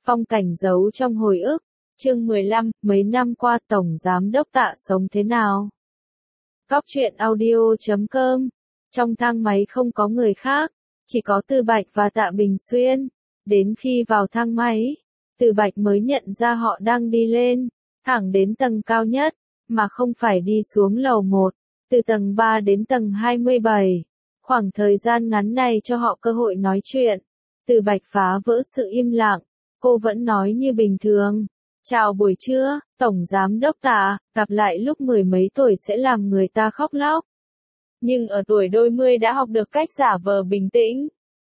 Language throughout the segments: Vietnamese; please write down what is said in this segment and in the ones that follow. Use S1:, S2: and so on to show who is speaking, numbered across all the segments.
S1: Phong cảnh giấu trong hồi ức. Chương 15, mấy năm qua Tổng Giám đốc Tạ sống thế nào? Góc truyện audio.com. Trong thang máy không có người khác, chỉ có Từ Bạch và Tạ Bình Xuyên. Đến khi vào thang máy, Từ Bạch mới nhận ra họ đang đi lên, thẳng đến tầng cao nhất, mà không phải đi xuống lầu 1, từ tầng 3 đến tầng 27. Khoảng thời gian ngắn này cho họ cơ hội nói chuyện. Từ Bạch phá vỡ sự im lặng, cô vẫn nói như bình thường. Chào buổi trưa, Tổng Giám đốc Tạ, gặp lại lúc mười mấy tuổi sẽ làm người ta khóc lóc. Nhưng ở tuổi đôi mươi đã học được cách giả vờ bình tĩnh.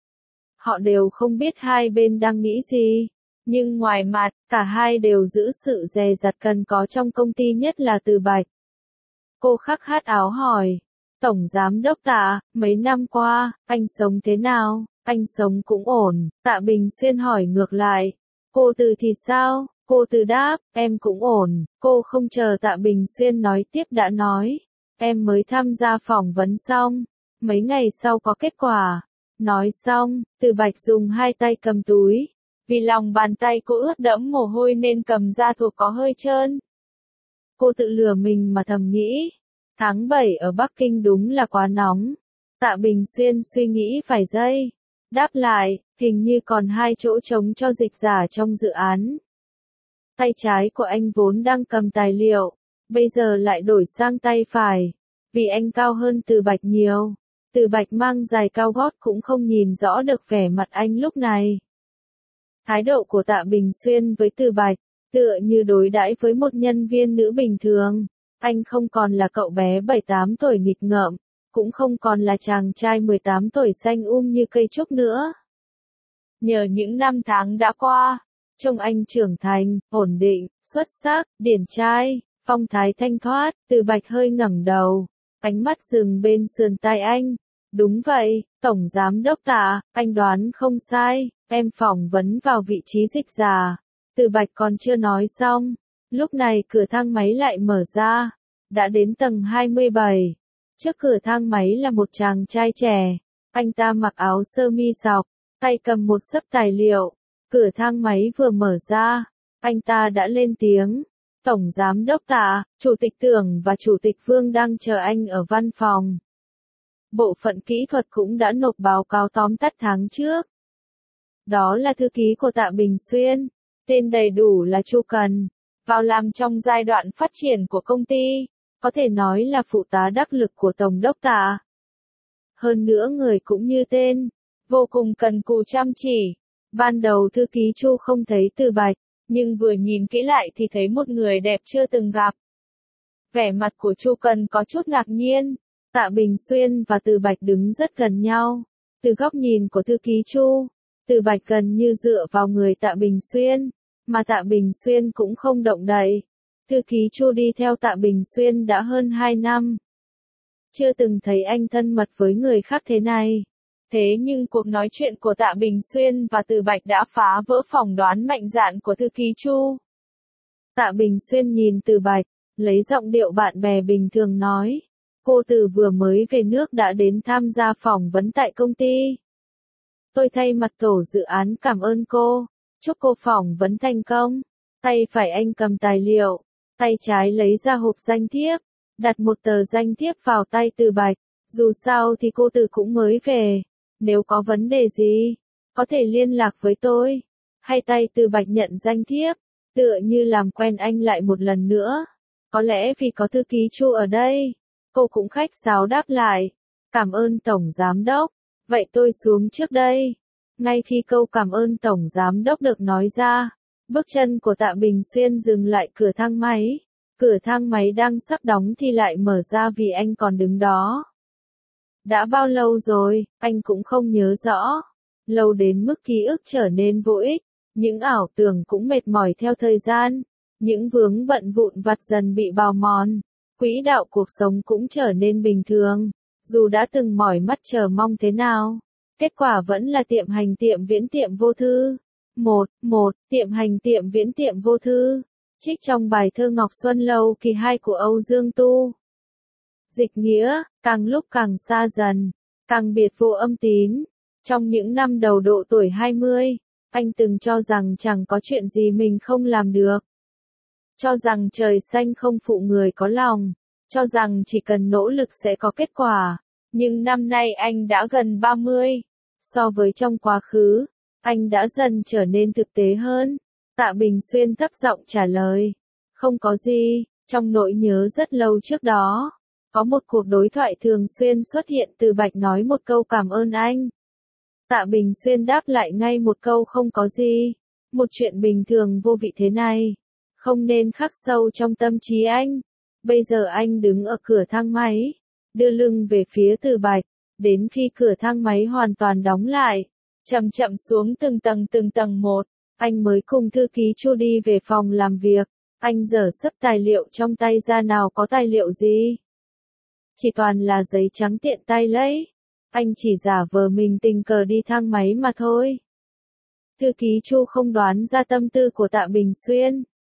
S1: Họ đều không biết hai bên đang nghĩ gì. Nhưng ngoài mặt, cả hai đều giữ sự dè dặt cần có trong công ty, nhất là Từ Bạch. Cô khắc khát áo hỏi. Tổng Giám đốc Tạ, mấy năm qua, anh sống thế nào? Anh sống cũng ổn. Tạ Bình Xuyên hỏi ngược lại. Cô Từ thì sao? Cô Từ đáp, em cũng ổn. Cô không chờ Tạ Bình Xuyên nói tiếp đã nói. Em mới tham gia phỏng vấn xong. Mấy ngày sau có kết quả. Nói xong, Từ Bạch dùng hai tay cầm túi. Vì lòng bàn tay cô ướt đẫm mồ hôi nên cầm ra thuộc có hơi trơn. Cô tự lừa mình mà thầm nghĩ. Tháng 7 ở Bắc Kinh đúng là quá nóng. Tạ Bình Xuyên suy nghĩ vài giây. Đáp lại, hình như còn 2 chỗ trống cho dịch giả trong dự án. Tay trái của anh vốn đang cầm tài liệu, bây giờ lại đổi sang tay phải. Vì anh cao hơn Từ Bạch nhiều. Từ Bạch mang giày cao gót cũng không nhìn rõ được vẻ mặt anh lúc này. Thái độ của Tạ Bình Xuyên với Từ Bạch, tựa như đối đãi với một nhân viên nữ bình thường. Anh không còn là cậu bé 7-8 tuổi nghịch ngợm, cũng không còn là chàng trai 18 tuổi xanh như cây trúc nữa. Nhờ những năm tháng đã qua, trông anh trưởng thành, ổn định, xuất sắc, điển trai, phong thái thanh thoát. Từ Bạch hơi ngẩng đầu, ánh mắt dừng bên sườn tai anh. Đúng vậy, Tổng Giám đốc Tạ, anh đoán không sai, em phỏng vấn vào vị trí dịch giả. Từ Bạch còn chưa nói xong, lúc này cửa thang máy lại mở ra, đã đến tầng 27. Trước cửa thang máy là một chàng trai trẻ, anh ta mặc áo sơ mi sọc, tay cầm một xấp tài liệu. Cửa thang máy vừa mở ra, anh ta đã lên tiếng. Tổng Giám đốc Tạ, Chủ tịch Tưởng và Chủ tịch Vương đang chờ anh ở văn phòng. Bộ phận kỹ thuật cũng đã nộp báo cáo tóm tắt tháng trước. Đó là thư ký của Tạ Bình Xuyên, tên đầy đủ là Chu Cần, vào làm trong giai đoạn phát triển của công ty, có thể nói là phụ tá đắc lực của Tổng đốc Tạ. Hơn nữa người cũng như tên, vô cùng cần cù chăm chỉ. Ban đầu thư ký Chu không thấy Từ Bạch, nhưng vừa nhìn kỹ lại thì thấy một người đẹp chưa từng gặp. Vẻ mặt của Chu Cần có chút ngạc nhiên. Tạ Bình Xuyên và Từ Bạch đứng rất gần nhau. Từ góc nhìn của thư ký Chu, Từ Bạch gần như dựa vào người Tạ Bình Xuyên, mà Tạ Bình Xuyên cũng không động đậy. Thư ký Chu đi theo Tạ Bình Xuyên đã hơn 2 năm. Chưa từng thấy anh thân mật với người khác thế này. Thế nhưng cuộc nói chuyện của Tạ Bình Xuyên và Từ Bạch đã phá vỡ phỏng đoán mạnh dạn của thư ký Chu. Tạ Bình Xuyên nhìn Từ Bạch, lấy giọng điệu bạn bè bình thường nói. Cô Từ vừa mới về nước đã đến tham gia phỏng vấn tại công ty. Tôi thay mặt tổ dự án cảm ơn cô, chúc cô phỏng vấn thành công. Tay phải anh cầm tài liệu, tay trái lấy ra hộp danh thiếp, đặt một tờ danh thiếp vào tay Từ Bạch. Dù sao thì cô Từ cũng mới về, nếu có vấn đề gì, có thể liên lạc với tôi. Hai tay Từ Bạch nhận danh thiếp, tựa như làm quen anh lại một lần nữa. Có lẽ vì có thư ký Chu ở đây, cô cũng khách sáo đáp lại. Cảm ơn Tổng Giám đốc, vậy tôi xuống trước đây. Ngay khi câu cảm ơn Tổng Giám đốc được nói ra, bước chân của Tạ Bình Xuyên dừng lại cửa thang máy. Cửa thang máy đang sắp đóng thì lại mở ra vì anh còn đứng đó. Đã bao lâu rồi, anh cũng không nhớ rõ. Lâu đến mức ký ức trở nên vô ích, những ảo tưởng cũng mệt mỏi theo thời gian, những vướng bận vụn vặt dần bị bào mòn, quỹ đạo cuộc sống cũng trở nên bình thường, dù đã từng mỏi mắt chờ mong thế nào. Kết quả vẫn là tiệm hành tiệm viễn tiệm vô thư. Tiệm hành tiệm viễn tiệm vô thư. Trích trong bài thơ Ngọc Xuân Lâu kỳ 2 của Âu Dương Tu. Dịch nghĩa, càng lúc càng xa dần, càng biệt vô âm tín. Trong những năm đầu độ tuổi 20, Anh từng cho rằng chẳng có chuyện gì mình không làm được. Cho rằng trời xanh không phụ người có lòng. Cho rằng chỉ cần nỗ lực sẽ có kết quả. Nhưng năm nay anh đã gần 30. So với trong quá khứ, anh đã dần trở nên thực tế hơn. Tạ Bình Xuyên thấp giọng trả lời. Không có gì, trong nỗi nhớ rất lâu trước đó. Có một cuộc đối thoại thường xuyên xuất hiện Từ Bạch nói một câu cảm ơn anh. Tạ Bình Xuyên đáp lại ngay một câu không có gì. Một chuyện bình thường vô vị thế này. Không nên khắc sâu trong tâm trí anh. Bây giờ anh đứng ở cửa thang máy. Đưa lưng về phía Từ Bạch. Đến khi cửa thang máy hoàn toàn đóng lại. Chậm chậm xuống từng tầng một. Anh mới cùng thư ký Chu đi về phòng làm việc. Anh giở xấp tài liệu trong tay ra nào có tài liệu gì. Chỉ toàn là giấy trắng tiện tay lấy. Anh chỉ giả vờ mình tình cờ đi thang máy mà thôi. Thư ký Chu không đoán ra tâm tư của Tạ Bình Xuyên.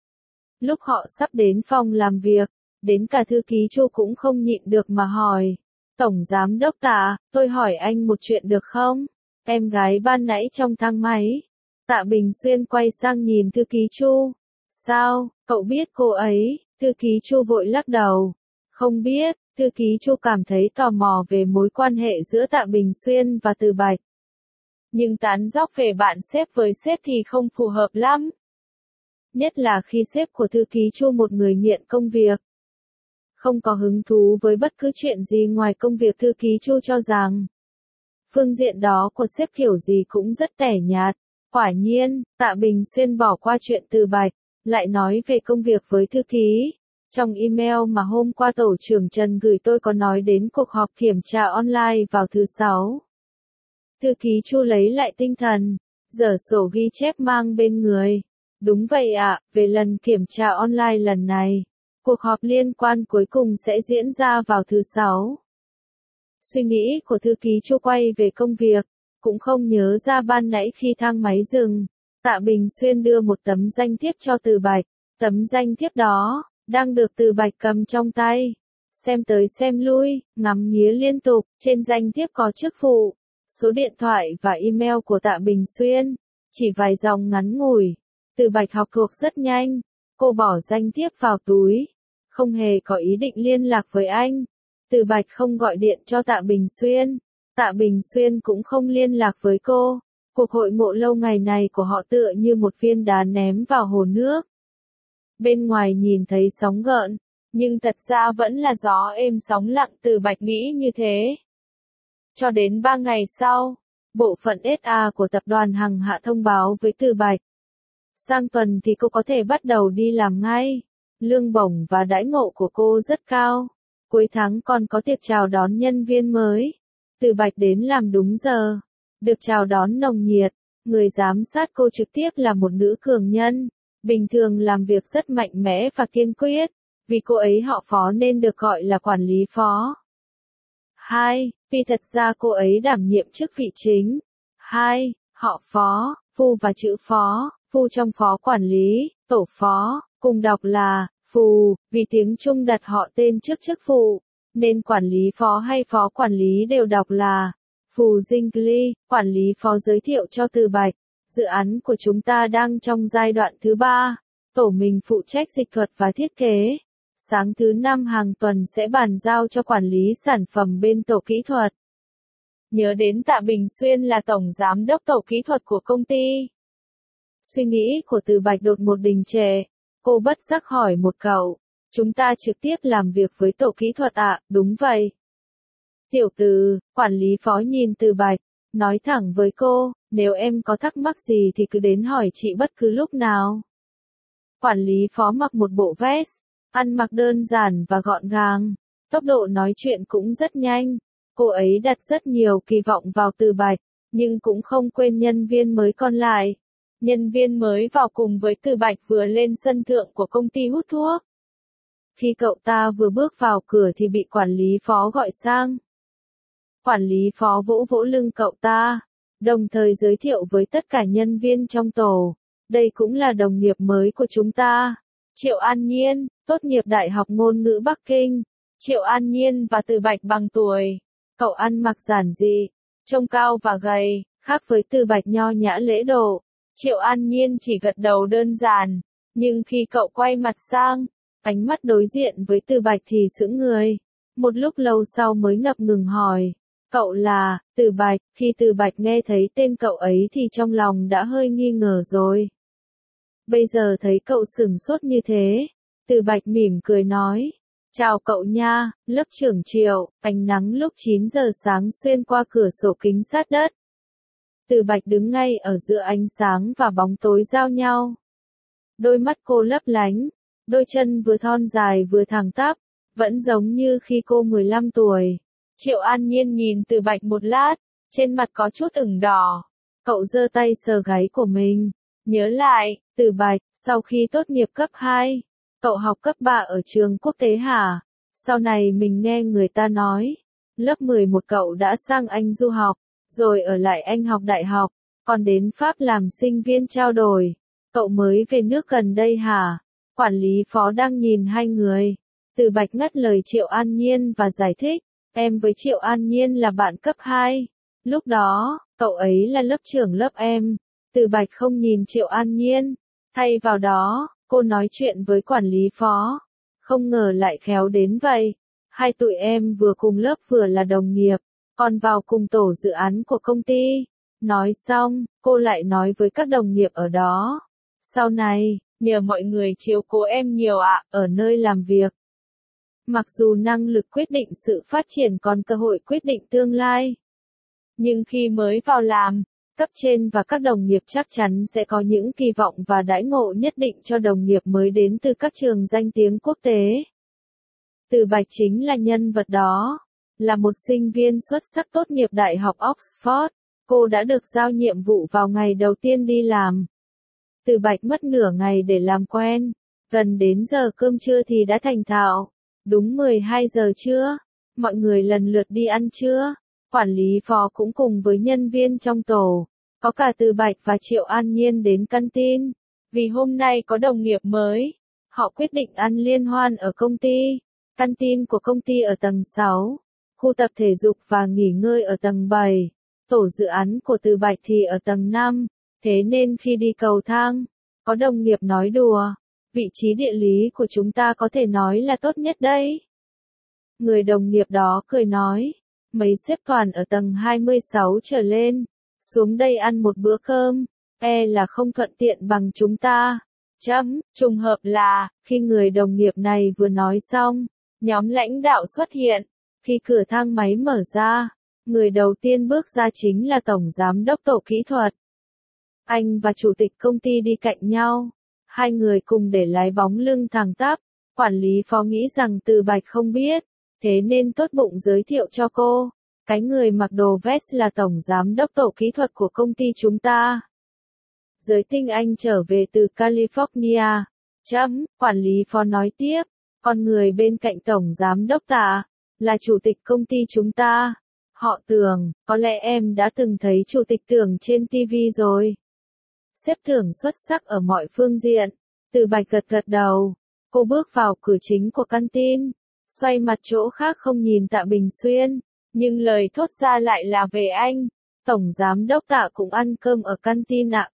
S1: Lúc họ sắp đến phòng làm việc, đến cả thư ký Chu cũng không nhịn được mà hỏi. Tổng giám đốc Tạ, tôi hỏi anh một chuyện được không? Em gái ban nãy trong thang máy. Tạ Bình Xuyên quay sang nhìn thư ký Chu. Sao, cậu biết cô ấy? Thư ký Chu vội lắc đầu. Không biết. Thư ký Chu cảm thấy tò mò về mối quan hệ giữa Tạ Bình Xuyên và Từ Bạch. Nhưng tán dóc về bạn sếp với sếp thì không phù hợp lắm. Nhất là khi sếp của thư ký Chu một người nghiện công việc. Không có hứng thú với bất cứ chuyện gì ngoài công việc. Thư ký Chu cho rằng phương diện đó của sếp kiểu gì cũng rất tẻ nhạt. Quả nhiên, Tạ Bình Xuyên bỏ qua chuyện Từ Bạch, lại nói về công việc với thư ký. Trong email mà hôm qua tổ trưởng Trần gửi tôi có nói đến cuộc họp kiểm tra online vào thứ 6. Thư ký Chu lấy lại tinh thần, giở sổ ghi chép mang bên người. Đúng vậy ạ, về lần kiểm tra online lần này, cuộc họp liên quan cuối cùng sẽ diễn ra vào thứ 6. Suy nghĩ của thư ký Chu quay về công việc, cũng không nhớ ra ban nãy khi thang máy dừng. Tạ Bình Xuyên đưa một tấm danh thiếp cho Từ Bạch. Tấm danh thiếp đó đang được Từ Bạch cầm trong tay, xem tới xem lui, ngắm nghía liên tục. Trên danh thiếp có chức vụ, số điện thoại và email của Tạ Bình Xuyên. Chỉ vài dòng ngắn ngủi. Từ Bạch học thuộc rất nhanh. Cô bỏ danh thiếp vào túi, không hề có ý định liên lạc với anh. Từ Bạch không gọi điện cho Tạ Bình Xuyên. Tạ Bình Xuyên cũng không liên lạc với cô. Cuộc hội ngộ lâu ngày này của họ tựa như một viên đá ném vào hồ nước. Bên ngoài nhìn thấy sóng gợn, nhưng thật ra vẫn là gió êm sóng lặng. Từ Bạch nghĩ như thế. Cho đến 3 ngày sau, bộ phận HR của tập đoàn Hằng Hạ thông báo với Từ Bạch. Sang tuần thì cô có thể bắt đầu đi làm ngay. Lương bổng và đãi ngộ của cô rất cao. Cuối tháng còn có tiệc chào đón nhân viên mới. Từ Bạch đến làm đúng giờ. Được chào đón nồng nhiệt. Người giám sát cô trực tiếp là một nữ cường nhân. Bình thường làm việc rất mạnh mẽ và kiên quyết. Vì cô ấy họ Phó nên được gọi là quản lý phó. 2. Vì thật ra cô ấy đảm nhiệm chức vị chính. 2. Họ Phó, Phu và chữ Phó. Phu trong phó quản lý, tổ phó, cùng đọc là Phù, vì tiếng Trung đặt họ tên trước chức vụ, nên quản lý phó hay phó quản lý đều đọc là Phù Jingli. Quản lý phó giới thiệu cho Từ Bạch, dự án của chúng ta đang trong giai đoạn thứ 3, tổ mình phụ trách dịch thuật và thiết kế. Sáng thứ 5 hàng tuần sẽ bàn giao cho quản lý sản phẩm bên tổ kỹ thuật. Nhớ đến Tạ Bình Xuyên là tổng giám đốc tổ kỹ thuật của công ty. Suy nghĩ của Từ Bạch đột một đình trệ. Cô bất giác hỏi một câu. Chúng ta trực tiếp làm việc với tổ kỹ thuật ạ? Đúng vậy. Tiểu Từ, quản lý phó nhìn Từ Bạch, nói thẳng với cô, nếu em có thắc mắc gì thì cứ đến hỏi chị bất cứ lúc nào. Quản lý phó mặc một bộ vest, ăn mặc đơn giản và gọn gàng. Tốc độ nói chuyện cũng rất nhanh. Cô ấy đặt rất nhiều kỳ vọng vào Từ Bạch, nhưng cũng không quên nhân viên mới còn lại. Nhân viên mới vào cùng với Từ Bạch vừa lên sân thượng của công ty hút thuốc. Khi cậu ta vừa bước vào cửa thì bị quản lý phó gọi sang. Quản lý phó vỗ vỗ lưng cậu ta, đồng thời giới thiệu với tất cả nhân viên trong tổ. Đây cũng là đồng nghiệp mới của chúng ta. Triệu An Nhiên, tốt nghiệp Đại học Ngôn ngữ Bắc Kinh. Triệu An Nhiên và Từ Bạch bằng tuổi. Cậu ăn mặc giản dị, trông cao và gầy, khác với Từ Bạch nho nhã lễ độ. Triệu An Nhiên chỉ gật đầu đơn giản, nhưng khi cậu quay mặt sang, ánh mắt đối diện với Từ Bạch thì sững người. Một lúc lâu sau mới ngập ngừng hỏi, cậu là, Từ Bạch, khi Từ Bạch nghe thấy tên cậu ấy thì trong lòng đã hơi nghi ngờ rồi. Bây giờ thấy cậu sửng sốt như thế, Từ Bạch mỉm cười nói, chào cậu nha, lớp trưởng Triệu. Ánh nắng lúc 9 giờ sáng xuyên qua cửa sổ kính sát đất. Từ Bạch đứng ngay ở giữa ánh sáng và bóng tối giao nhau. Đôi mắt cô lấp lánh, đôi chân vừa thon dài vừa thẳng tắp, vẫn giống như khi cô 15 tuổi. Triệu An Nhiên nhìn Từ Bạch một lát, trên mặt có chút ửng đỏ. Cậu giơ tay sờ gáy của mình, nhớ lại, Từ Bạch, sau khi tốt nghiệp cấp 2, cậu học cấp 3 ở trường quốc tế hả? Sau này mình nghe người ta nói, lớp 11 cậu đã sang Anh du học, rồi ở lại Anh học đại học, còn đến Pháp làm sinh viên trao đổi. Cậu mới về nước gần đây hả? Quản lý phó đang nhìn hai người. Từ Bạch ngắt lời Triệu An Nhiên và giải thích, em với Triệu An Nhiên là bạn cấp 2. Lúc đó, cậu ấy là lớp trưởng lớp em. Từ Bạch không nhìn Triệu An Nhiên. Thay vào đó, cô nói chuyện với quản lý phó. Không ngờ lại khéo đến vậy. Hai tụi em vừa cùng lớp vừa là đồng nghiệp, còn vào cùng tổ dự án của công ty. Nói xong, cô lại nói với các đồng nghiệp ở đó. Sau này, nhờ mọi người chiếu cố em nhiều ạ, ở nơi làm việc. Mặc dù năng lực quyết định sự phát triển còn cơ hội quyết định tương lai. Nhưng khi mới vào làm, cấp trên và các đồng nghiệp chắc chắn sẽ có những kỳ vọng và đãi ngộ nhất định cho đồng nghiệp mới đến từ các trường danh tiếng quốc tế. Từ Bạch chính là nhân vật đó. Là một sinh viên xuất sắc tốt nghiệp Đại học Oxford, cô đã được giao nhiệm vụ vào ngày đầu tiên đi làm. Từ Bạch mất nửa ngày để làm quen, gần đến giờ cơm trưa thì đã thành thạo. Đúng 12 giờ trưa, mọi người lần lượt đi ăn trưa, quản lý phó cũng cùng với nhân viên trong tổ, có cả Từ Bạch và Triệu An Nhiên đến canteen. Vì hôm nay có đồng nghiệp mới, họ quyết định ăn liên hoan ở công ty. Canteen của công ty ở tầng 6, khu tập thể dục và nghỉ ngơi ở tầng 7, tổ dự án của Từ Bạch thì ở tầng 5, thế nên khi đi cầu thang, có đồng nghiệp nói đùa, vị trí địa lý của chúng ta có thể nói là tốt nhất đấy. Người đồng nghiệp đó cười nói, mấy xếp toàn ở tầng 26 trở lên, xuống đây ăn một bữa cơm, là không thuận tiện bằng chúng ta. Trùng hợp là, khi người đồng nghiệp này vừa nói xong, nhóm lãnh đạo xuất hiện. Khi cửa thang máy mở ra, người đầu tiên bước ra chính là Tổng Giám đốc Tổ Kỹ thuật. Anh và Chủ tịch công ty đi cạnh nhau. Hai người cùng để lái bóng lưng thẳng tắp. Quản lý phó nghĩ rằng Từ Bạch không biết, thế nên tốt bụng giới thiệu cho cô. Cái người mặc đồ vest là Tổng Giám đốc Tổ Kỹ thuật của công ty chúng ta. Giới tinh Anh trở về từ California. Quản lý phó nói tiếp. Con người bên cạnh Tổng Giám đốc Tạ, là Chủ tịch công ty chúng ta. Họ Tưởng, có lẽ em đã từng thấy Chủ tịch Tưởng trên TV rồi. Sếp Tưởng xuất sắc ở mọi phương diện. Từ Bạch gật gật đầu. Cô bước vào cửa chính của canteen, xoay mặt chỗ khác không nhìn Tạ Bình Xuyên, nhưng lời thốt ra lại là về anh. Tổng Giám đốc Tạ cũng ăn cơm ở canteen ạ.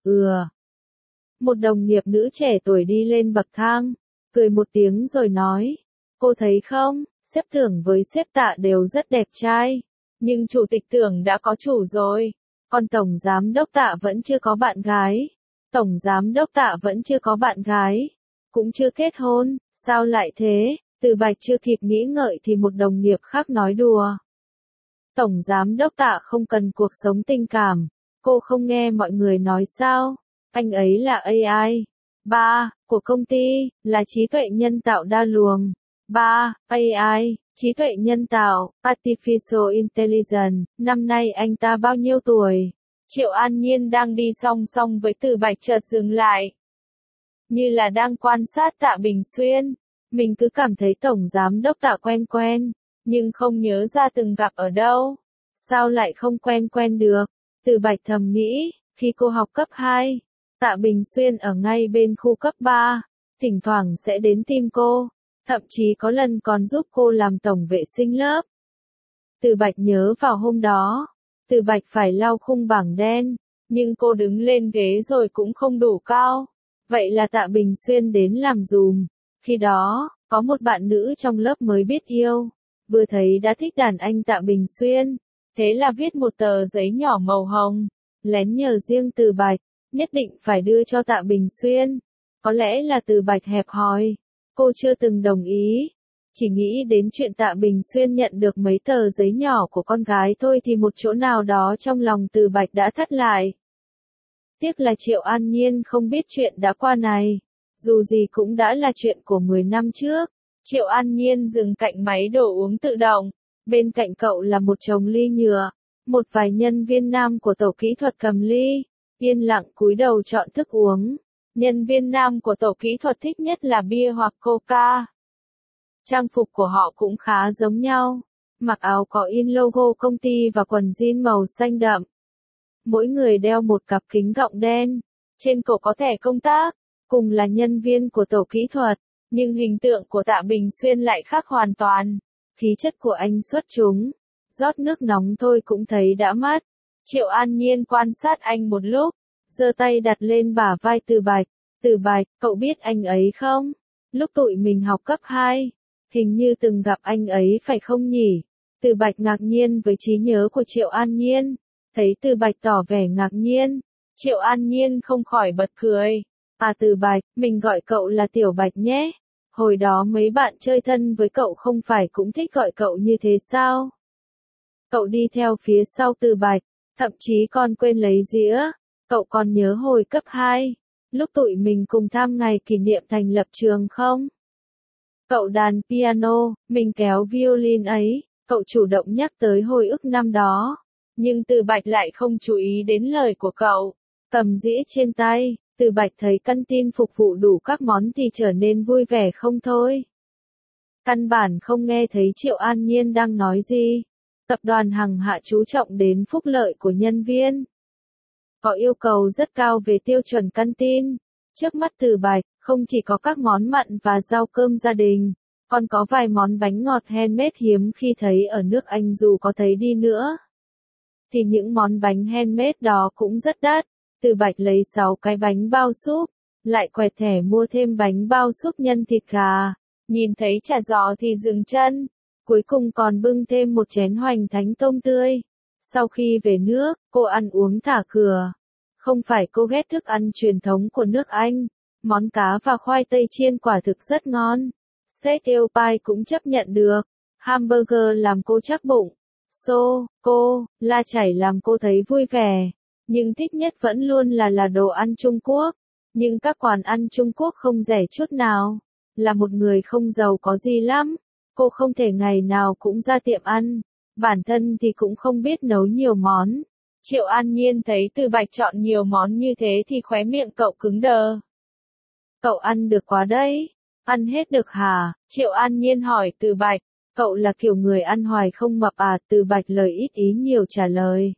S1: Một đồng nghiệp nữ trẻ tuổi đi lên bậc thang, cười một tiếng rồi nói, cô thấy không, sếp Tưởng với sếp Tạ đều rất đẹp trai, nhưng Chủ tịch Tưởng đã có chủ rồi, còn Tổng Giám đốc Tạ vẫn chưa có bạn gái. Tổng Giám đốc Tạ vẫn chưa có bạn gái, cũng chưa kết hôn, sao lại thế? Từ Bạch chưa kịp nghĩ ngợi thì một đồng nghiệp khác nói đùa. Tổng Giám đốc Tạ không cần cuộc sống tình cảm, cô không nghe mọi người nói sao? Anh ấy là AI. Của công ty, là trí tuệ nhân tạo đa luồng. AI, trí tuệ nhân tạo, Artificial Intelligence. Năm nay anh ta bao nhiêu tuổi? Triệu An Nhiên đang đi song song với Từ Bạch chợt dừng lại. Như là đang quan sát Tạ Bình Xuyên. Mình cứ cảm thấy Tổng Giám đốc Tạ quen quen, nhưng không nhớ ra từng gặp ở đâu. Sao lại không quen được? Từ Bạch thầm nghĩ, khi cô học cấp 2, Tạ Bình Xuyên ở ngay bên khu cấp 3, thỉnh thoảng sẽ đến tìm cô, thậm chí có lần còn giúp cô làm tổng vệ sinh lớp. Từ Bạch nhớ vào hôm đó, Từ Bạch phải lau khung bảng đen, nhưng cô đứng lên ghế rồi cũng không đủ cao. Vậy là Tạ Bình Xuyên đến làm dùm. Khi đó, có một bạn nữ trong lớp mới biết yêu, vừa thấy đã thích đàn anh Tạ Bình Xuyên. Thế là viết một tờ giấy nhỏ màu hồng, lén nhờ riêng Từ Bạch, nhất định phải đưa cho Tạ Bình Xuyên. Có lẽ là Từ Bạch hẹp hòi, cô chưa từng đồng ý. Chỉ nghĩ đến chuyện Tạ Bình Xuyên nhận được mấy tờ giấy nhỏ của con gái thôi thì một chỗ nào đó trong lòng Từ Bạch đã thắt lại. Tiếc là Triệu An Nhiên không biết chuyện đã qua này. Dù gì cũng đã là chuyện của 10 năm trước. Triệu An Nhiên dừng cạnh máy đồ uống tự động. Bên cạnh cậu là một chồng ly nhựa. Một vài nhân viên nam của tổ kỹ thuật cầm ly, yên lặng cúi đầu chọn thức uống. Nhân viên nam của tổ kỹ thuật thích nhất là bia hoặc coca. Trang phục của họ cũng khá giống nhau. Mặc áo có in logo công ty và quần jean màu xanh đậm. Mỗi người đeo một cặp kính gọng đen. Trên cổ có thẻ công tác. Cùng là nhân viên của tổ kỹ thuật. Nhưng hình tượng của Tạ Bình Xuyên lại khác hoàn toàn. Khí chất của anh xuất chúng. Rót nước nóng thôi cũng thấy đã mắt. Triệu An Nhiên quan sát anh một lúc. Giơ tay đặt lên bả vai Từ Bạch. Từ Bạch, cậu biết anh ấy không? Lúc tụi mình học cấp 2. Hình như từng gặp anh ấy phải không nhỉ? Từ Bạch ngạc nhiên với trí nhớ của Triệu An Nhiên. Thấy Từ Bạch tỏ vẻ ngạc nhiên. Triệu An Nhiên không khỏi bật cười. À Từ Bạch, mình gọi cậu là Tiểu Bạch nhé. Hồi đó mấy bạn chơi thân với cậu không phải cũng thích gọi cậu như thế sao? Cậu đi theo phía sau Từ Bạch, thậm chí còn quên lấy dĩa. Cậu còn nhớ hồi cấp 2, lúc tụi mình cùng tham ngày kỷ niệm thành lập trường không? Cậu đàn piano, mình kéo violin ấy, cậu chủ động nhắc tới hồi ức năm đó. Nhưng Từ Bạch lại không chú ý đến lời của cậu. Cầm dĩa trên tay, Từ Bạch thấy căn tin phục vụ đủ các món thì trở nên vui vẻ không thôi. Căn bản không nghe thấy Triệu An Nhiên đang nói gì. Tập đoàn Hằng Hạ chú trọng đến phúc lợi của nhân viên. Có yêu cầu rất cao về tiêu chuẩn căn tin. Trước mắt Từ Bạch, không chỉ có các món mặn và rau cơm gia đình, còn có vài món bánh ngọt handmade hiếm khi thấy ở nước Anh dù có thấy đi nữa. Thì những món bánh handmade đó cũng rất đắt. Từ Bạch lấy 6 cái bánh bao súp, lại quẹt thẻ mua thêm bánh bao súp nhân thịt gà. Nhìn thấy chả giò thì dừng chân. Cuối cùng còn bưng thêm một chén hoành thánh tôm tươi. Sau khi về nước, cô ăn uống thả cửa. Không phải cô ghét thức ăn truyền thống của nước Anh. Món cá và khoai tây chiên quả thực rất ngon. Steak eel pie cũng chấp nhận được. Hamburger làm cô chắc bụng. La chảy làm cô thấy vui vẻ. Nhưng thích nhất vẫn luôn là đồ ăn Trung Quốc. Nhưng các quán ăn Trung Quốc không rẻ chút nào. Là một người không giàu có gì lắm. Cô không thể ngày nào cũng ra tiệm ăn. Bản thân thì cũng không biết nấu nhiều món. Triệu An Nhiên thấy Từ Bạch chọn nhiều món như thế thì khóe miệng cậu cứng đờ. Cậu ăn được quá đấy. Ăn hết được hả? Triệu An Nhiên hỏi Từ Bạch. Cậu là kiểu người ăn hoài không mập à? Từ Bạch lời ít ý nhiều trả lời.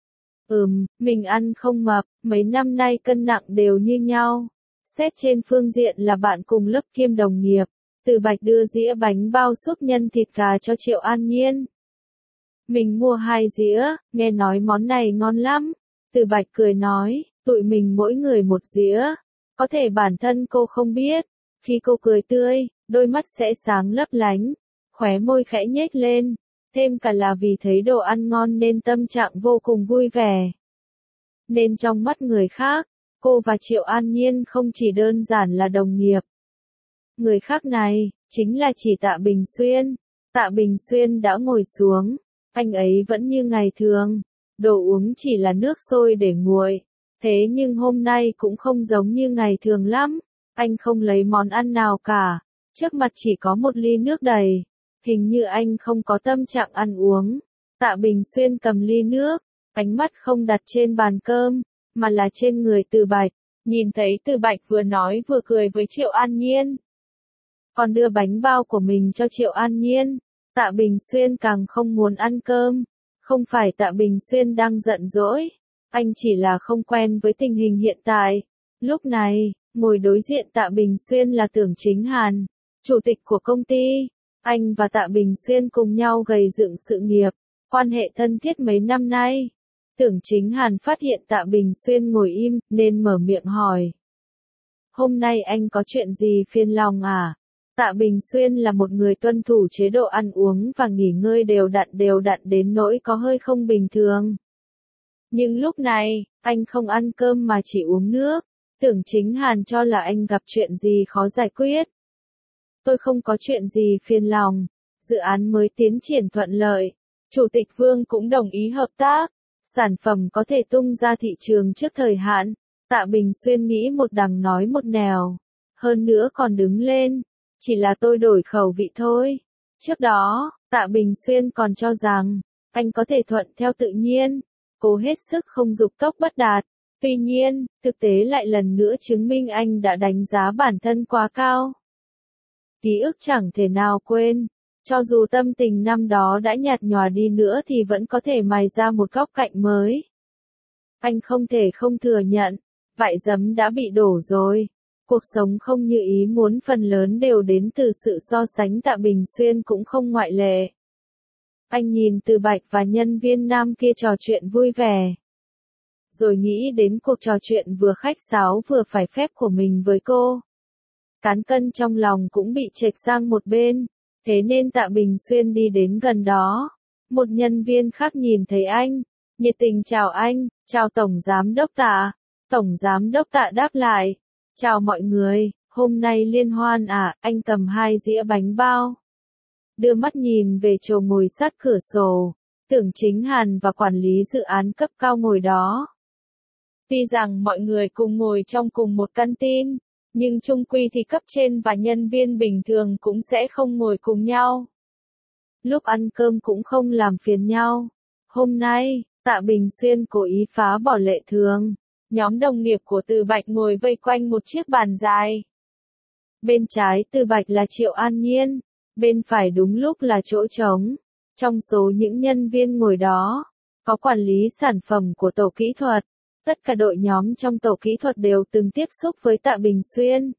S1: Mình ăn không mập, mấy năm nay cân nặng đều như nhau. Xét trên phương diện là bạn cùng lớp kiêm đồng nghiệp. Từ Bạch đưa dĩa bánh bao súp nhân thịt gà cho Triệu An Nhiên. Mình mua 2 dĩa, nghe nói món này ngon lắm. Từ Bạch cười nói, tụi mình mỗi người một dĩa. Có thể bản thân cô không biết. Khi cô cười tươi, đôi mắt sẽ sáng lấp lánh. Khóe môi khẽ nhếch lên. Thêm cả là vì thấy đồ ăn ngon nên tâm trạng vô cùng vui vẻ. Nên trong mắt người khác, cô và Triệu An Nhiên không chỉ đơn giản là đồng nghiệp. Người khác này, chính là chỉ Tạ Bình Xuyên. Tạ Bình Xuyên đã ngồi xuống. Anh ấy vẫn như ngày thường. Đồ uống chỉ là nước sôi để nguội. Thế nhưng hôm nay cũng không giống như ngày thường lắm. Anh không lấy món ăn nào cả. Trước mặt chỉ có một ly nước đầy. Hình như anh không có tâm trạng ăn uống. Tạ Bình Xuyên cầm ly nước. Ánh mắt không đặt trên bàn cơm, mà là trên người Từ Bạch. Nhìn thấy Từ Bạch vừa nói vừa cười với Triệu An Nhiên. Còn đưa bánh bao của mình cho Triệu An Nhiên. Tạ Bình Xuyên càng không muốn ăn cơm. Không phải Tạ Bình Xuyên đang giận dỗi. Anh chỉ là không quen với tình hình hiện tại. Lúc này, ngồi đối diện Tạ Bình Xuyên là Tưởng Chính Hàn, chủ tịch của công ty. Anh và Tạ Bình Xuyên cùng nhau gầy dựng sự nghiệp, quan hệ thân thiết mấy năm nay. Tưởng Chính Hàn phát hiện Tạ Bình Xuyên ngồi im, nên mở miệng hỏi. Hôm nay anh có chuyện gì phiền lòng à? Tạ Bình Xuyên là một người tuân thủ chế độ ăn uống và nghỉ ngơi đều đặn đến nỗi có hơi không bình thường. Nhưng lúc này, anh không ăn cơm mà chỉ uống nước. Tưởng Chính Hàn cho là anh gặp chuyện gì khó giải quyết. Tôi không có chuyện gì phiền lòng. Dự án mới tiến triển thuận lợi. Chủ tịch Vương cũng đồng ý hợp tác. Sản phẩm có thể tung ra thị trường trước thời hạn. Tạ Bình Xuyên nghĩ một đằng nói một nẻo. Hơn nữa còn đứng lên. Chỉ là tôi đổi khẩu vị thôi. Trước đó, Tạ Bình Xuyên còn cho rằng, anh có thể thuận theo tự nhiên. Cố hết sức không dục tốc bất đạt. Tuy nhiên, thực tế lại lần nữa chứng minh anh đã đánh giá bản thân quá cao. Ký ức chẳng thể nào quên. Cho dù tâm tình năm đó đã nhạt nhòa đi nữa thì vẫn có thể mài ra một góc cạnh mới. Anh không thể không thừa nhận, vại giấm đã bị đổ rồi. Cuộc sống không như ý muốn phần lớn đều đến từ sự so sánh. Tạ Bình Xuyên cũng không ngoại lệ. Anh nhìn Từ Bạch và nhân viên nam kia trò chuyện vui vẻ. Rồi nghĩ đến cuộc trò chuyện vừa khách sáo vừa phải phép của mình với cô. Cán cân trong lòng cũng bị chệch sang một bên. Thế nên Tạ Bình Xuyên đi đến gần đó. Một nhân viên khác nhìn thấy anh. Nhiệt tình chào anh, chào Tổng Giám Đốc Tạ. Tổng Giám Đốc Tạ đáp lại. Chào mọi người, hôm nay liên hoan à, anh cầm 2 dĩa bánh bao. Đưa mắt nhìn về chỗ ngồi sát cửa sổ. Tưởng Chính Hàn và quản lý dự án cấp cao ngồi đó. Tuy rằng mọi người cùng ngồi trong cùng một căn tin, nhưng chung quy thì cấp trên và nhân viên bình thường cũng sẽ không ngồi cùng nhau. Lúc ăn cơm cũng không làm phiền nhau. Hôm nay, Tạ Bình Xuyên cố ý phá bỏ lệ thường. Nhóm đồng nghiệp của Từ Bạch ngồi vây quanh một chiếc bàn dài. Bên trái Từ Bạch là Triệu An Nhiên, bên phải đúng lúc là chỗ trống. Trong số những nhân viên ngồi đó, có quản lý sản phẩm của tổ kỹ thuật. Tất cả đội nhóm trong tổ kỹ thuật đều từng tiếp xúc với Tạ Bình Xuyên.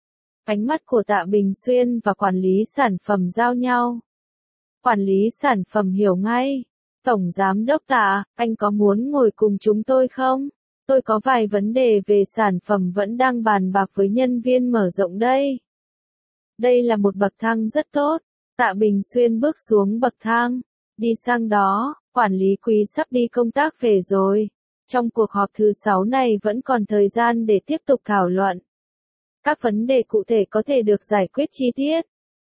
S1: Ánh mắt của Tạ Bình Xuyên và quản lý sản phẩm giao nhau. Quản lý sản phẩm hiểu ngay. Tổng Giám Đốc Tạ, anh có muốn ngồi cùng chúng tôi không? Tôi có vài vấn đề về sản phẩm vẫn đang bàn bạc với nhân viên mở rộng đây. Đây là một bậc thang rất tốt. Tạ Bình Xuyên bước xuống bậc thang. Đi sang đó, quản lý Quý sắp đi công tác về rồi. Trong cuộc họp thứ 6 này vẫn còn thời gian để tiếp tục thảo luận. Các vấn đề cụ thể có thể được giải quyết chi tiết.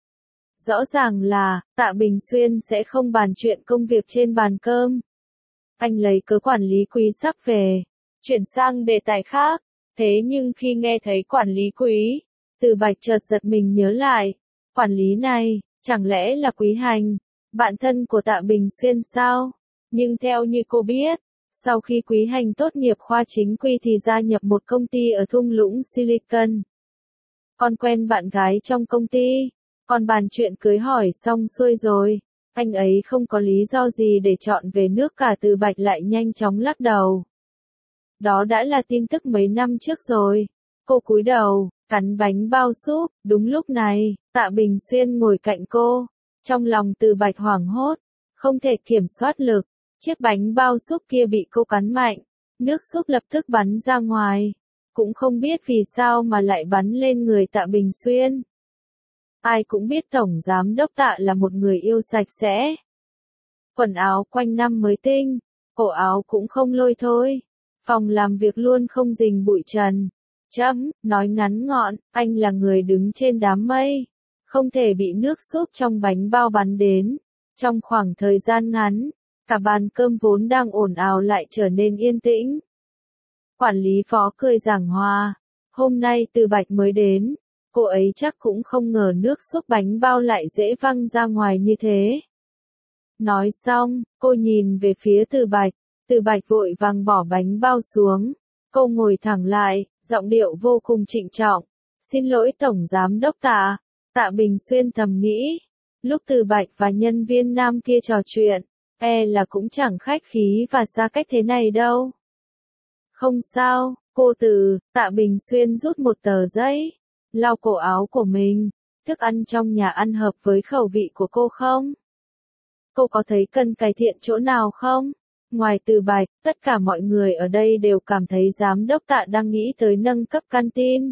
S1: Rõ ràng là, Tạ Bình Xuyên sẽ không bàn chuyện công việc trên bàn cơm. Anh lấy cớ quản lý Quý sắp về, chuyển sang đề tài khác. Thế nhưng khi nghe thấy quản lý Quý, Từ Bạch chợt giật mình nhớ lại. Quản lý này, chẳng lẽ là Quý Hành, bạn thân của Tạ Bình Xuyên sao? Nhưng theo như cô biết, sau khi Quý Hành tốt nghiệp khoa chính quy thì gia nhập một công ty ở thung lũng Silicon. Con quen bạn gái trong công ty, còn bàn chuyện cưới hỏi xong xuôi rồi, anh ấy không có lý do gì để chọn về nước cả. Từ Bạch lại nhanh chóng lắc đầu. Đó đã là tin tức mấy năm trước rồi. Cô cúi đầu, cắn bánh bao súp. Đúng lúc này, Tạ Bình Xuyên ngồi cạnh cô. Trong lòng Từ Bạch hoảng hốt, không thể kiểm soát lực. Chiếc bánh bao súp kia bị cô cắn mạnh. Nước súp lập tức bắn ra ngoài. Cũng không biết vì sao mà lại bắn lên người Tạ Bình Xuyên. Ai cũng biết Tổng Giám Đốc Tạ là một người yêu sạch sẽ. Quần áo quanh năm mới tinh, cổ áo cũng không lôi thôi. Phòng làm việc luôn không rình bụi trần. Nói ngắn gọn, anh là người đứng trên đám mây. Không thể bị nước súp trong bánh bao bắn đến. Trong khoảng thời gian ngắn, cả bàn cơm vốn đang ồn ào lại trở nên yên tĩnh. Quản lý phó cười giảng hòa. Hôm nay Từ Bạch mới đến. Cô ấy chắc cũng không ngờ nước súp bánh bao lại dễ văng ra ngoài như thế. Nói xong, cô nhìn về phía Từ Bạch. Từ Bạch vội vàng bỏ bánh bao xuống. Cô ngồi thẳng lại, giọng điệu vô cùng trịnh trọng. Xin lỗi Tổng Giám Đốc Tạ. Tạ Bình Xuyên thầm nghĩ. Lúc Từ Bạch và nhân viên nam kia trò chuyện, là cũng chẳng khách khí và xa cách thế này đâu. Không sao, cô Tạ Bình Xuyên rút một tờ giấy, lau cổ áo của mình. Thức ăn trong nhà ăn hợp với khẩu vị của cô không? Cô có thấy cần cải thiện chỗ nào không? Ngoài Từ Bạch, tất cả mọi người ở đây đều cảm thấy giám đốc Tạ đang nghĩ tới nâng cấp canteen.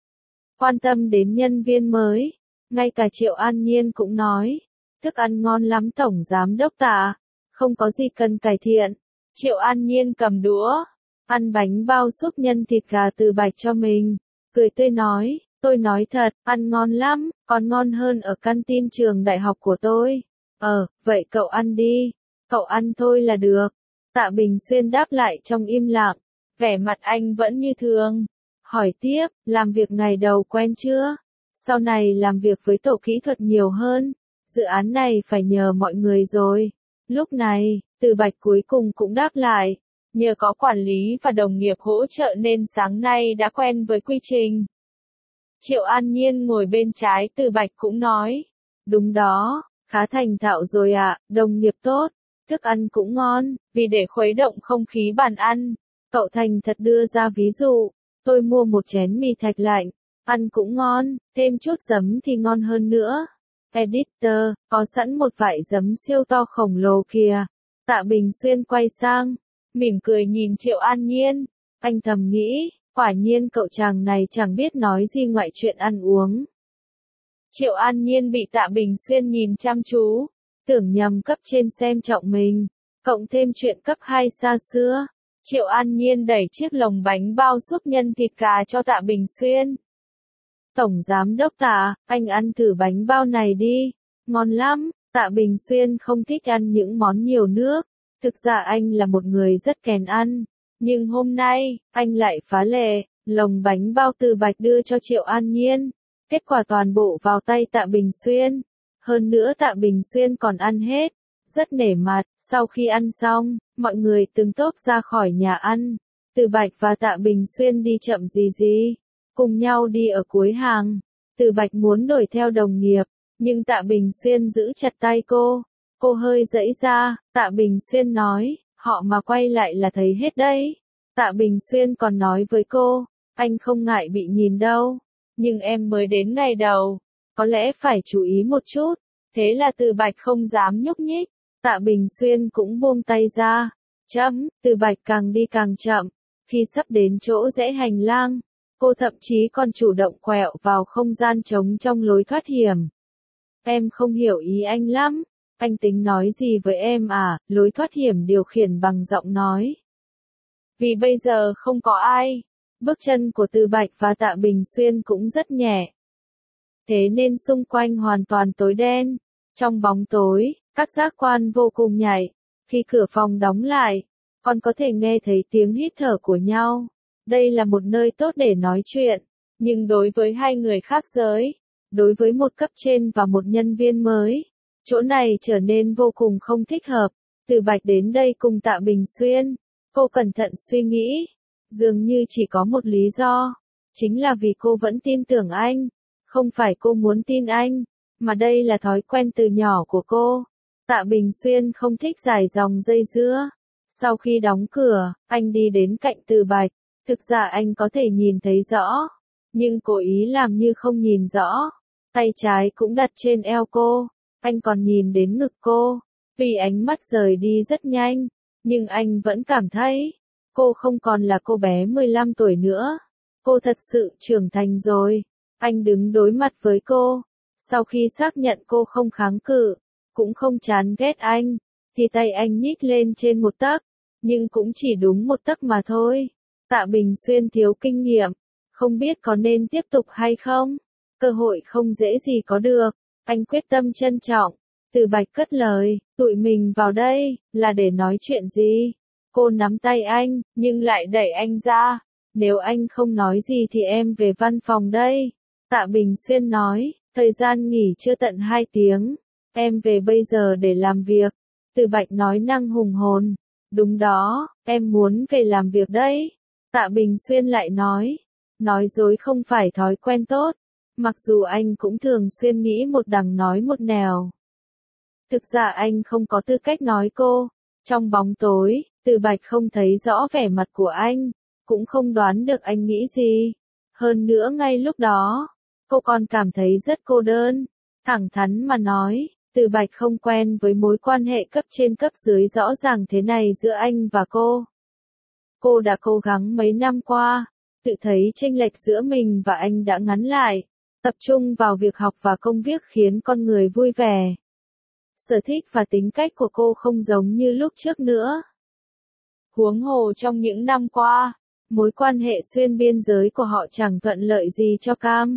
S1: Quan tâm đến nhân viên mới, ngay cả Triệu An Nhiên cũng nói, thức ăn ngon lắm tổng giám đốc Tạ, không có gì cần cải thiện. Triệu An Nhiên cầm đũa, ăn bánh bao súp nhân thịt gà Từ Bạch cho mình, cười tươi nói, tôi nói thật, ăn ngon lắm, còn ngon hơn ở canteen trường đại học của tôi. Vậy cậu ăn đi, cậu ăn thôi là được. Tạ Bình Xuyên đáp lại trong im lặng, vẻ mặt anh vẫn như thường. Hỏi tiếp, làm việc ngày đầu quen chưa? Sau này làm việc với tổ kỹ thuật nhiều hơn, dự án này phải nhờ mọi người rồi. Lúc này, Từ Bạch cuối cùng cũng đáp lại, nhờ có quản lý và đồng nghiệp hỗ trợ nên sáng nay đã quen với quy trình. Triệu An Nhiên ngồi bên trái Từ Bạch cũng nói, đúng đó, khá thành thạo rồi ạ, đồng nghiệp tốt, thức ăn cũng ngon, vì để khuấy động không khí bàn ăn. Cậu thành thật đưa ra ví dụ, tôi mua một chén mì thạch lạnh, ăn cũng ngon, thêm chút giấm thì ngon hơn nữa. Editor, có sẵn một vải giấm siêu to khổng lồ kìa. Tạ Bình Xuyên quay sang, mỉm cười nhìn Triệu An Nhiên, anh thầm nghĩ, quả nhiên cậu chàng này chẳng biết nói gì ngoại chuyện ăn uống. Triệu An Nhiên bị Tạ Bình Xuyên nhìn chăm chú, tưởng nhầm cấp trên xem trọng mình, cộng thêm chuyện cấp 2 xa xưa. Triệu An Nhiên đẩy chiếc lồng bánh bao súp nhân thịt gà cho Tạ Bình Xuyên. Tổng giám đốc Tạ, anh ăn thử bánh bao này đi, ngon lắm. Tạ Bình Xuyên không thích ăn những món nhiều nước, thực ra anh là một người rất kén ăn, nhưng hôm nay, anh lại phá lệ, lồng bánh bao Từ Bạch đưa cho Triệu An Nhiên, kết quả toàn bộ vào tay Tạ Bình Xuyên, hơn nữa Tạ Bình Xuyên còn ăn hết, rất nể mặt. Sau khi ăn xong, mọi người từng tốp ra khỏi nhà ăn, Từ Bạch và Tạ Bình Xuyên đi chậm gì, cùng nhau đi ở cuối hàng. Từ Bạch muốn đuổi theo đồng nghiệp, nhưng Tạ Bình Xuyên giữ chặt tay cô hơi giãy ra. Tạ Bình Xuyên nói, họ mà quay lại là thấy hết đấy. Tạ Bình Xuyên còn nói với cô, anh không ngại bị nhìn đâu, nhưng em mới đến ngày đầu, có lẽ phải chú ý một chút. Thế là Từ Bạch không dám nhúc nhích, Tạ Bình Xuyên cũng buông tay ra. Từ Bạch càng đi càng chậm, khi sắp đến chỗ rẽ hành lang, cô thậm chí còn chủ động quẹo vào không gian trống trong lối thoát hiểm. Em không hiểu ý anh lắm, anh tính nói gì với em à? Lối thoát hiểm điều khiển bằng giọng nói. Vì bây giờ không có ai, bước chân của Từ Bạch và Tạ Bình Xuyên cũng rất nhẹ. Thế nên xung quanh hoàn toàn tối đen. Trong bóng tối, các giác quan vô cùng nhạy. Khi cửa phòng đóng lại, còn có thể nghe thấy tiếng hít thở của nhau. Đây là một nơi tốt để nói chuyện, nhưng đối với hai người khác giới, đối với một cấp trên và một nhân viên mới, chỗ này trở nên vô cùng không thích hợp. Từ Bạch đến đây cùng Tạ Bình Xuyên, cô cẩn thận suy nghĩ, dường như chỉ có một lý do, chính là vì cô vẫn tin tưởng anh, không phải cô muốn tin anh, mà đây là thói quen từ nhỏ của cô. Tạ Bình Xuyên không thích dài dòng dây dưa. Sau khi đóng cửa, anh đi đến cạnh Từ Bạch, thực ra anh có thể nhìn thấy rõ, nhưng cố ý làm như không nhìn rõ. Tay trái cũng đặt trên eo cô, anh còn nhìn đến ngực cô. Tuy ánh mắt rời đi rất nhanh, nhưng anh vẫn cảm thấy, cô không còn là cô bé 15 tuổi nữa. Cô thật sự trưởng thành rồi. Anh đứng đối mặt với cô. Sau khi xác nhận cô không kháng cự, cũng không chán ghét anh, thì tay anh nhích lên trên một tấc, nhưng cũng chỉ đúng một tấc mà thôi. Tạ Bình Xuyên thiếu kinh nghiệm, không biết có nên tiếp tục hay không. Cơ hội không dễ gì có được, anh quyết tâm trân trọng. Từ Bạch cất lời, tụi mình vào đây, là để nói chuyện gì? Cô nắm tay anh, nhưng lại đẩy anh ra. Nếu anh không nói gì thì em về văn phòng đây. Tạ Bình Xuyên nói, thời gian nghỉ chưa tận 2 tiếng. Em về bây giờ để làm việc. Từ Bạch nói năng hùng hồn. Đúng đó, em muốn về làm việc đấy. Tạ Bình Xuyên lại nói dối không phải thói quen tốt. Mặc dù anh cũng thường xuyên nghĩ một đằng nói một nẻo. Thực ra anh không có tư cách nói cô. Trong bóng tối, Từ Bạch không thấy rõ vẻ mặt của anh, cũng không đoán được anh nghĩ gì. Hơn nữa ngay lúc đó, cô còn cảm thấy rất cô đơn. Thẳng thắn mà nói, Từ Bạch không quen với mối quan hệ cấp trên cấp dưới rõ ràng thế này giữa anh và cô. Cô đã cố gắng mấy năm qua, tự thấy chênh lệch giữa mình và anh đã ngắn lại, tập trung vào việc học và công việc khiến con người vui vẻ. Sở thích và tính cách của cô không giống như lúc trước nữa. Huống hồ trong những năm qua, mối quan hệ xuyên biên giới của họ chẳng thuận lợi gì cho Cam.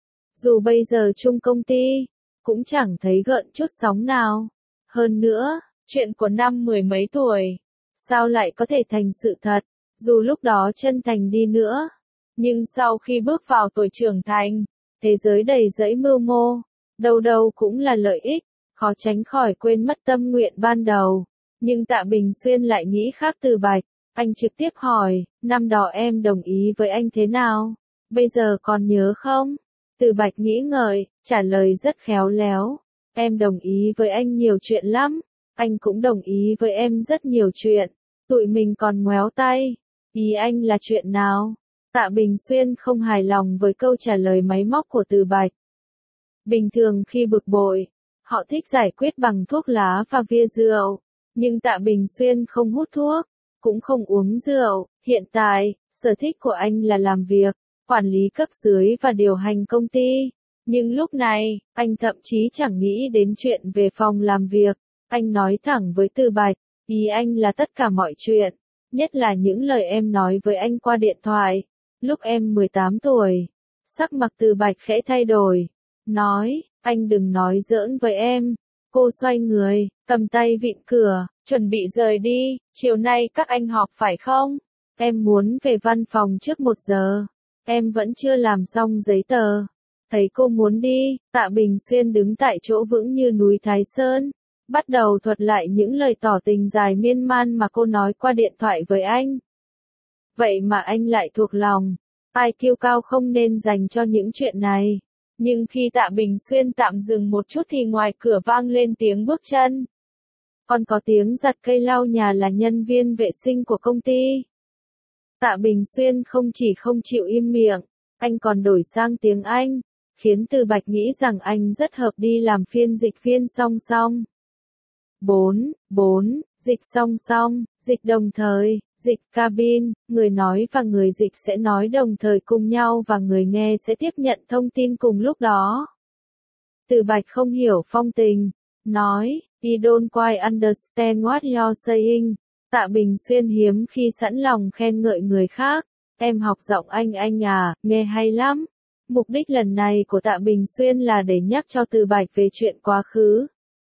S1: Dù bây giờ chung công ty, cũng chẳng thấy gợn chút sóng nào. Hơn nữa, chuyện của năm mười mấy tuổi, sao lại có thể thành sự thật, dù lúc đó chân thành đi nữa. Nhưng sau khi bước vào tuổi trưởng thành, thế giới đầy rẫy mưu mô, đâu đâu cũng là lợi ích, khó tránh khỏi quên mất tâm nguyện ban đầu. Nhưng Tạ Bình Xuyên lại nghĩ khác Từ Bạch, anh trực tiếp hỏi, năm đó em đồng ý với anh thế nào? Bây giờ còn nhớ không? Từ Bạch nghĩ ngợi, trả lời rất khéo léo, em đồng ý với anh nhiều chuyện lắm, anh cũng đồng ý với em rất nhiều chuyện, tụi mình còn ngoéo tay, ý anh là chuyện nào? Tạ Bình Xuyên không hài lòng với câu trả lời máy móc của Từ Bạch. Bình thường khi bực bội, họ thích giải quyết bằng thuốc lá và bia rượu, nhưng Tạ Bình Xuyên không hút thuốc, cũng không uống rượu, hiện tại, sở thích của anh là làm việc, quản lý cấp dưới và điều hành công ty. Nhưng lúc này, anh thậm chí chẳng nghĩ đến chuyện về phòng làm việc, anh nói thẳng với Từ Bạch, ý anh là tất cả mọi chuyện, nhất là những lời em nói với anh qua điện thoại, lúc em 18 tuổi. Sắc mặt Từ Bạch khẽ thay đổi, nói, anh đừng nói giỡn với em. Cô xoay người, cầm tay vịn cửa, chuẩn bị rời đi, chiều nay các anh họp phải không? Em muốn về văn phòng trước 1 giờ, em vẫn chưa làm xong giấy tờ. Thấy cô muốn đi, Tạ Bình Xuyên đứng tại chỗ vững như núi Thái Sơn, bắt đầu thuật lại những lời tỏ tình dài miên man mà cô nói qua điện thoại với anh. Vậy mà anh lại thuộc lòng, IQ cao không nên dành cho những chuyện này. Nhưng khi Tạ Bình Xuyên tạm dừng một chút thì ngoài cửa vang lên tiếng bước chân. Còn có tiếng giặt cây lau nhà là nhân viên vệ sinh của công ty. Tạ Bình Xuyên không chỉ không chịu im miệng, anh còn đổi sang tiếng Anh, khiến Từ Bạch nghĩ rằng anh rất hợp đi làm phiên dịch viên song song. 4. Dịch song song, dịch đồng thời, dịch cabin, người nói và người dịch sẽ nói đồng thời cùng nhau và người nghe sẽ tiếp nhận thông tin cùng lúc đó. Từ Bạch không hiểu phong tình, nói, I don't quite understand what you're saying. Tạ Bình Xuyên hiếm khi sẵn lòng khen ngợi người khác, em học giọng anh à, nghe hay lắm. Mục đích lần này của Tạ Bình Xuyên là để nhắc cho Từ Bạch về chuyện quá khứ.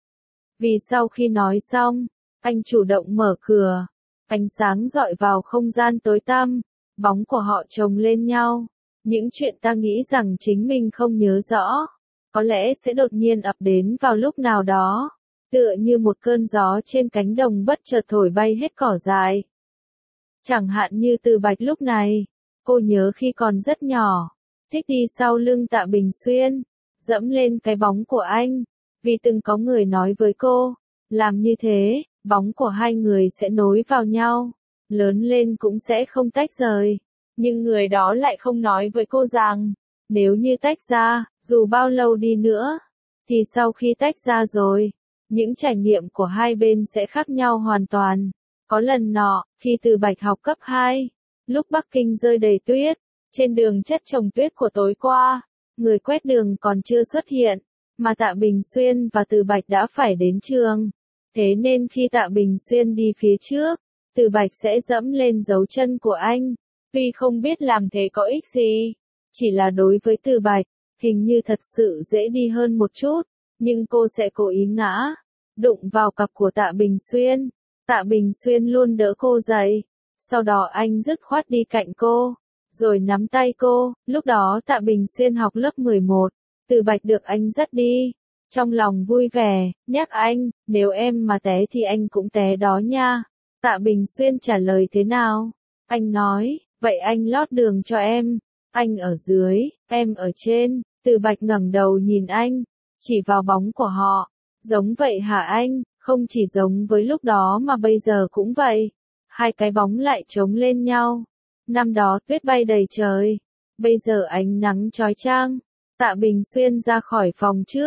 S1: Vì sau khi nói xong, anh chủ động mở cửa, ánh sáng dọi vào không gian tối tăm, bóng của họ chồng lên nhau. Những chuyện ta nghĩ rằng chính mình không nhớ rõ, có lẽ sẽ đột nhiên ập đến vào lúc nào đó, tựa như một cơn gió trên cánh đồng bất chợt thổi bay hết cỏ dại. Chẳng hạn như Từ Bạch lúc này, cô nhớ khi còn rất nhỏ, thích đi sau lưng Tạ Bình Xuyên, dẫm lên cái bóng của anh, vì từng có người nói với cô, làm như thế, bóng của hai người sẽ nối vào nhau, lớn lên cũng sẽ không tách rời. Nhưng người đó lại không nói với cô rằng, nếu như tách ra, dù bao lâu đi nữa, thì sau khi tách ra rồi, những trải nghiệm của hai bên sẽ khác nhau hoàn toàn. Có lần nọ, khi Từ Bạch học cấp 2, lúc Bắc Kinh rơi đầy tuyết, trên đường chất chồng tuyết của tối qua, người quét đường còn chưa xuất hiện, mà Tạ Bình Xuyên và Từ Bạch đã phải đến trường. Thế nên khi Tạ Bình Xuyên đi phía trước, Từ Bạch sẽ dẫm lên dấu chân của anh. Tuy không biết làm thế có ích gì, chỉ là đối với Từ Bạch, hình như thật sự dễ đi hơn một chút, nhưng cô sẽ cố ý ngã, đụng vào cặp của Tạ Bình Xuyên. Tạ Bình Xuyên luôn đỡ cô dậy, sau đó anh dứt khoát đi cạnh cô, rồi nắm tay cô. Lúc đó Tạ Bình Xuyên học lớp 11, Từ Bạch được anh dắt đi, trong lòng vui vẻ, nhắc anh, nếu em mà té thì anh cũng té đó nha. Tạ Bình Xuyên trả lời thế nào? Anh nói, vậy anh lót đường cho em, anh ở dưới, em ở trên. Từ Bạch ngẩng đầu nhìn anh, chỉ vào bóng của họ, giống vậy hả anh? Không chỉ giống với lúc đó mà bây giờ cũng vậy. Hai cái bóng lại chồng lên nhau. Năm đó tuyết bay đầy trời, bây giờ ánh nắng chói chang. Tạ Bình Xuyên ra khỏi phòng trước,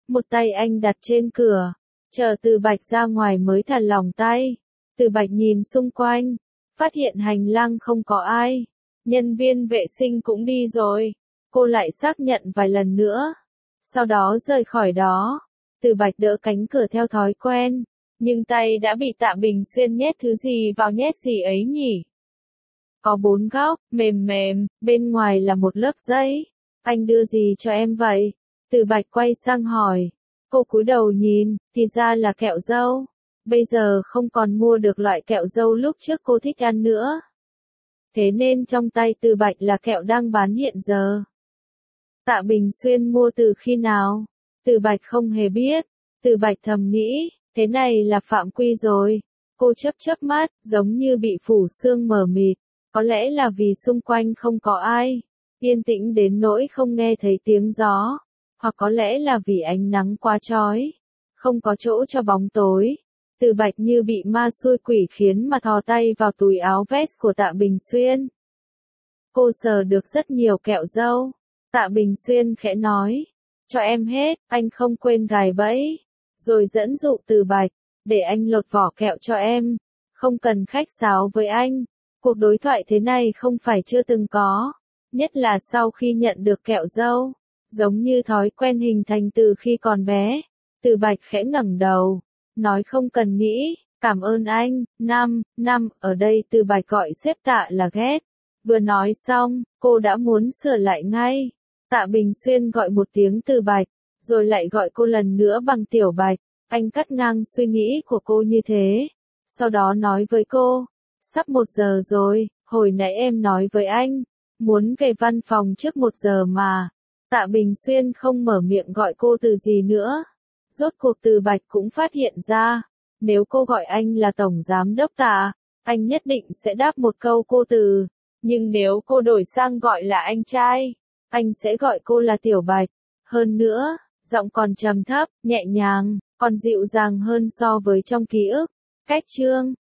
S1: Một tay anh đặt trên cửa, chờ Từ Bạch ra ngoài mới thả lỏng tay. Từ Bạch nhìn xung quanh, phát hiện hành lang không có ai. Nhân viên vệ sinh cũng đi rồi. Cô lại xác nhận vài lần nữa. Sau đó rời khỏi đó. Từ Bạch đỡ cánh cửa theo thói quen. Nhưng tay đã bị Tạ Bình Xuyên nhét thứ gì vào nhét gì ấy nhỉ? Có 4 góc, mềm mềm, bên ngoài là một lớp giấy. Anh đưa gì cho em vậy? Từ Bạch quay sang hỏi. Cô cúi đầu nhìn, thì ra là kẹo dâu. Bây giờ không còn mua được loại kẹo dâu lúc trước cô thích ăn nữa. Thế nên trong tay Từ Bạch là kẹo đang bán hiện giờ. Tạ Bình Xuyên mua từ khi nào? Từ Bạch không hề biết. Từ Bạch thầm nghĩ, thế này là phạm quy rồi. Cô chớp mắt, giống như bị phủ sương mờ mịt. Có lẽ là vì xung quanh không có ai. Yên tĩnh đến nỗi không nghe thấy tiếng gió. Hoặc có lẽ là vì ánh nắng quá chói. Không có chỗ cho bóng tối. Từ Bạch như bị ma xui quỷ khiến mà thò tay vào túi áo vest của Tạ Bình Xuyên. Cô sờ được rất nhiều kẹo dâu. Tạ Bình Xuyên khẽ nói. Cho em hết, anh không quên gài bẫy. Rồi dẫn dụ Từ Bạch, để anh lột vỏ kẹo cho em. Không cần khách sáo với anh. Cuộc đối thoại thế này không phải chưa từng có. Nhất là sau khi nhận được kẹo dâu. Giống như thói quen hình thành từ khi còn bé. Từ Bạch khẽ ngẩng đầu. Nói không cần nghĩ, cảm ơn anh. Năm, ở đây Từ Bạch gọi sếp Tạ là ghét. Vừa nói xong, cô đã muốn sửa lại ngay. Tạ Bình Xuyên gọi một tiếng Từ Bạch, rồi lại gọi cô lần nữa bằng Tiểu Bạch. Anh cắt ngang suy nghĩ của cô như thế. Sau đó nói với cô, sắp 1 giờ rồi, hồi nãy em nói với anh, muốn về văn phòng trước 1 giờ mà. Tạ Bình Xuyên không mở miệng gọi cô từ gì nữa. Rốt cuộc Từ Bạch cũng phát hiện ra, nếu cô gọi anh là Tổng Giám Đốc Tạ, anh nhất định sẽ đáp một câu cô từ. Nhưng nếu cô đổi sang gọi là anh trai, anh sẽ gọi cô là Tiểu Bạch. Hơn nữa, giọng còn trầm thấp, nhẹ nhàng, còn dịu dàng hơn so với trong ký ức. Cách chương